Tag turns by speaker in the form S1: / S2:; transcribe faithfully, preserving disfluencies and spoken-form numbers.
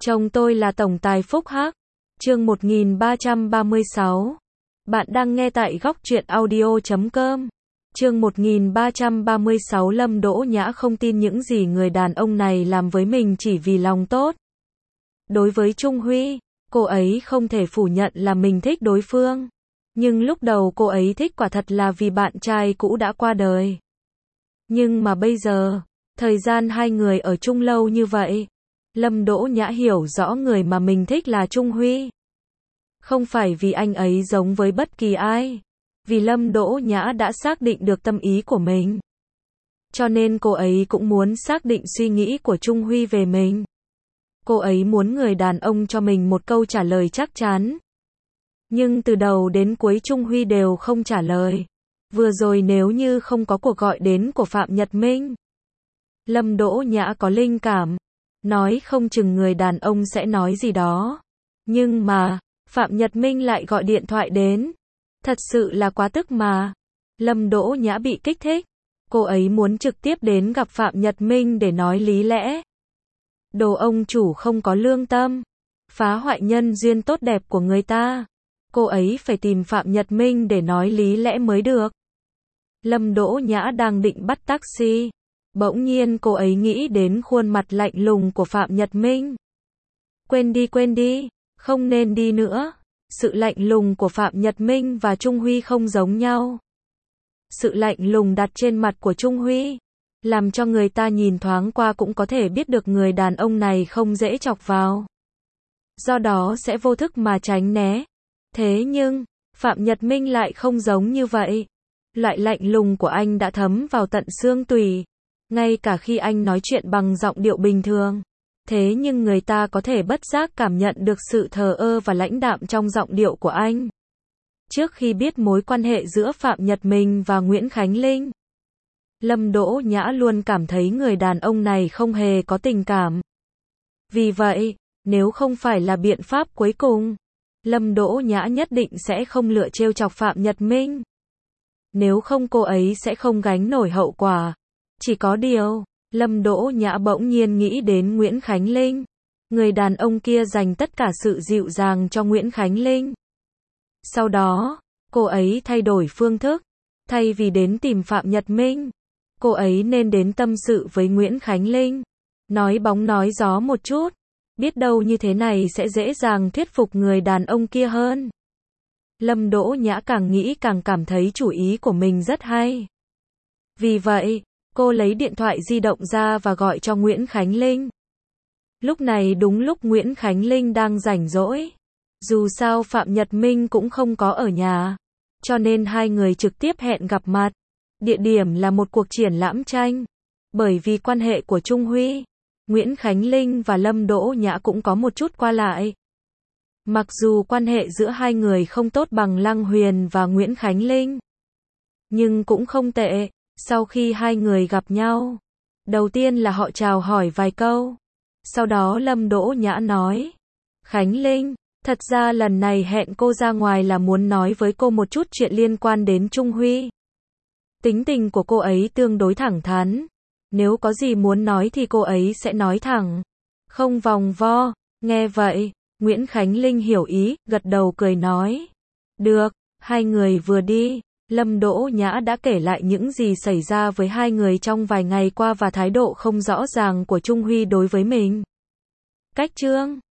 S1: Chồng tôi là tổng tài phúc hắc. Chương một nghìn ba trăm ba mươi sáu. Bạn đang nghe tại góc truyện audio chấm com. Chương một nghìn ba trăm ba mươi sáu. Lâm Đỗ Nhã không tin những gì người đàn ông này làm với mình chỉ vì lòng tốt. Đối với Trung Huy, cô ấy không thể phủ nhận là mình thích đối phương. Nhưng lúc đầu cô ấy thích quả thật là vì bạn trai cũ đã qua đời. Nhưng mà bây giờ, thời gian hai người ở chung lâu như vậy, Lâm Đỗ Nhã hiểu rõ người mà mình thích là Trung Huy. Không phải vì anh ấy giống với bất kỳ ai, vì Lâm Đỗ Nhã đã xác định được tâm ý của mình. Cho nên cô ấy cũng muốn xác định suy nghĩ của Trung Huy về mình. Cô ấy muốn người đàn ông cho mình một câu trả lời chắc chắn. Nhưng từ đầu đến cuối Trung Huy đều không trả lời. Vừa rồi nếu như không có cuộc gọi đến của Phạm Nhật Minh, Lâm Đỗ Nhã có linh cảm, nói không chừng người đàn ông sẽ nói gì đó. Nhưng mà, Phạm Nhật Minh lại gọi điện thoại đến. Thật sự là quá tức mà. Lâm Đỗ Nhã bị kích thích. Cô ấy muốn trực tiếp đến gặp Phạm Nhật Minh để nói lý lẽ. Đồ ông chủ không có lương tâm, phá hoại nhân duyên tốt đẹp của người ta. Cô ấy phải tìm Phạm Nhật Minh để nói lý lẽ mới được. Lâm Đỗ Nhã đang định bắt taxi. Bỗng nhiên cô ấy nghĩ đến khuôn mặt lạnh lùng của Phạm Nhật Minh. Quên đi quên đi, không nên đi nữa. Sự lạnh lùng của Phạm Nhật Minh và Trung Huy không giống nhau. Sự lạnh lùng đặt trên mặt của Trung Huy, làm cho người ta nhìn thoáng qua cũng có thể biết được người đàn ông này không dễ chọc vào. Do đó sẽ vô thức mà tránh né. Thế nhưng, Phạm Nhật Minh lại không giống như vậy. Loại lạnh lùng của anh đã thấm vào tận xương tủy. Ngay cả khi anh nói chuyện bằng giọng điệu bình thường. Thế nhưng người ta có thể bất giác cảm nhận được sự thờ ơ và lãnh đạm trong giọng điệu của anh. Trước khi biết mối quan hệ giữa Phạm Nhật Minh và Nguyễn Khánh Linh, Lâm Đỗ Nhã luôn cảm thấy người đàn ông này không hề có tình cảm. Vì vậy, nếu không phải là biện pháp cuối cùng, Lâm Đỗ Nhã nhất định sẽ không lựa trêu chọc Phạm Nhật Minh. Nếu không cô ấy sẽ không gánh nổi hậu quả. Chỉ có điều, Lâm Đỗ Nhã bỗng nhiên nghĩ đến Nguyễn Khánh Linh. Người đàn ông kia dành tất cả sự dịu dàng cho Nguyễn Khánh Linh. Sau đó, cô ấy thay đổi phương thức. Thay vì đến tìm Phạm Nhật Minh, cô ấy nên đến tâm sự với Nguyễn Khánh Linh. Nói bóng nói gió một chút. Biết đâu như thế này sẽ dễ dàng thuyết phục người đàn ông kia hơn. Lâm Đỗ Nhã càng nghĩ càng cảm thấy chủ ý của mình rất hay. Vì vậy, cô lấy điện thoại di động ra và gọi cho Nguyễn Khánh Linh. Lúc này đúng lúc Nguyễn Khánh Linh đang rảnh rỗi. Dù sao Phạm Nhật Minh cũng không có ở nhà. Cho nên hai người trực tiếp hẹn gặp mặt. Địa điểm là một cuộc triển lãm tranh. Bởi vì quan hệ của Trung Huy, Nguyễn Khánh Linh và Lâm Đỗ Nhã cũng có một chút qua lại. Mặc dù quan hệ giữa hai người không tốt bằng Lăng Huyền và Nguyễn Khánh Linh, nhưng cũng không tệ. Sau khi hai người gặp nhau, đầu tiên là họ chào hỏi vài câu. Sau đó Lâm Đỗ Nhã nói: Khánh Linh, thật ra lần này hẹn cô ra ngoài là muốn nói với cô một chút chuyện liên quan đến Trung Huy. Tính tình của cô ấy tương đối thẳng thắn. Nếu có gì muốn nói thì cô ấy sẽ nói thẳng, không vòng vo. Nghe vậy, Nguyễn Khánh Linh hiểu ý, gật đầu cười nói: Được. Hai người vừa đi, Lâm Đỗ Nhã đã kể lại những gì xảy ra với hai người trong vài ngày qua và thái độ không rõ ràng của Trung Huy đối với mình. Cách chương